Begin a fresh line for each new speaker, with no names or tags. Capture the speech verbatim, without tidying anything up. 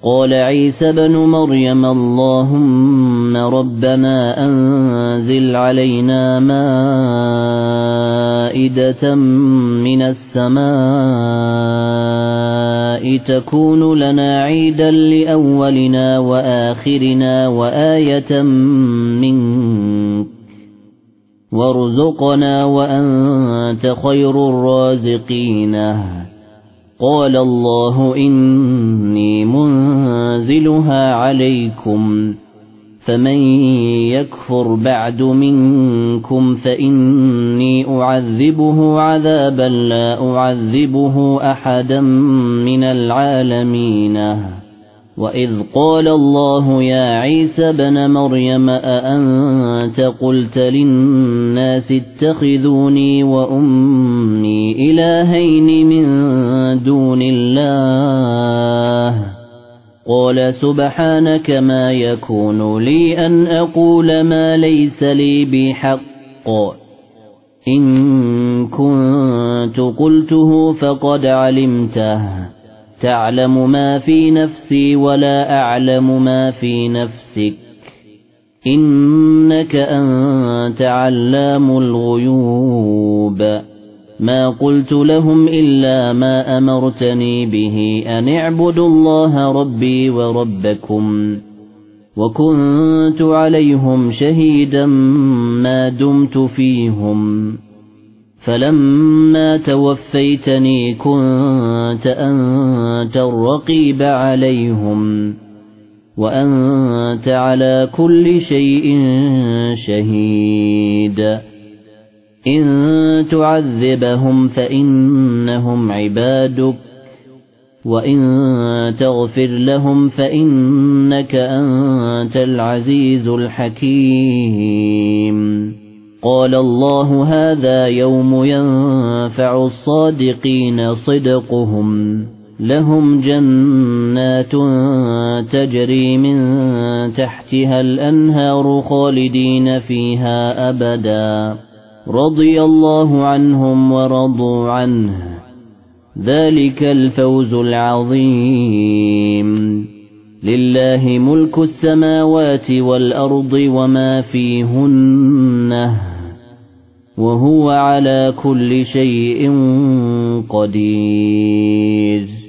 قال عيسى ابن مريم اللهم ربنا أنزل علينا مائدة من السماء تكون لنا عيدا لأولنا وآخرنا وآية منك وارزقنا وأنت خير الرازقين قال الله إني منزلها عليكم فمن يكفر بعد منكم فإني أعذبه عذابا لا أعذبه أحدا من العالمين وإذ قال الله يا عيسى ابن مريم أأنت قلت للناس اتخذوني وأمي إلهين من دون الله قال سبحانك ما يكون لي أن أقول ما ليس لي بحق إن كنت قلته فقد علمته تعلم ما في نفسي ولا أعلم ما في نفسك إنك أنت علام الغيوب ما قلت لهم إلا ما أمرتني به أن اعبدوا الله ربي وربكم وكنت عليهم شهيدا ما دمت فيهم فلما توفيتني كنت أنت الرقيب عليهم وأنت على كل شيء شهيد إن تعذبهم فإنهم عبادك وإن تغفر لهم فإنك أنت العزيز الحكيم قال الله هذا يوم ينفع الصادقين صدقهم لهم جنات تجري من تحتها الأنهار خالدين فيها أبدا رضي الله عنهم ورضوا عنه ذلك الفوز العظيم لله ملك السماوات والأرض وما فيهن وهو على كل شيء قدير